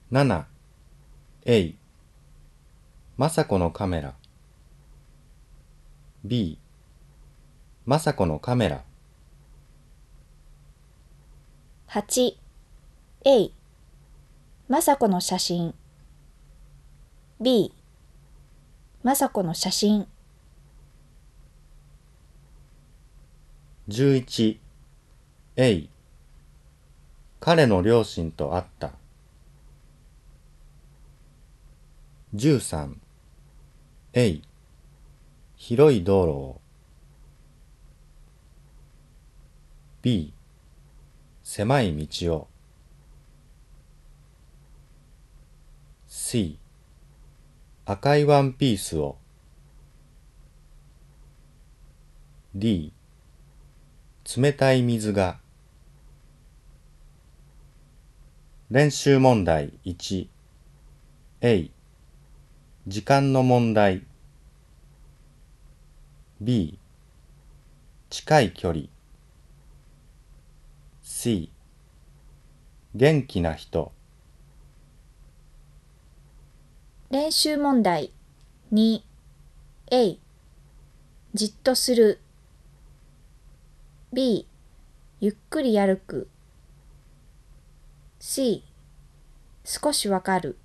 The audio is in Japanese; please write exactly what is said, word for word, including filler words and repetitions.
なな、エイ、まさこのカメラ。B、まさこのカメラ。 はち、A、まさこの写真。B、まさこの写真。 じゅういち、エイ、彼の両親と会った。じゅうさん、エイ、広い道路を。B、狭い道を。C、赤いワンピースを。D、冷たい水が。練習問題いち、A、時間の問題。B、近い距離。C、元気な人。 練習問題に、A、じっとする。B、ゆっくり歩く。C、少しわかる。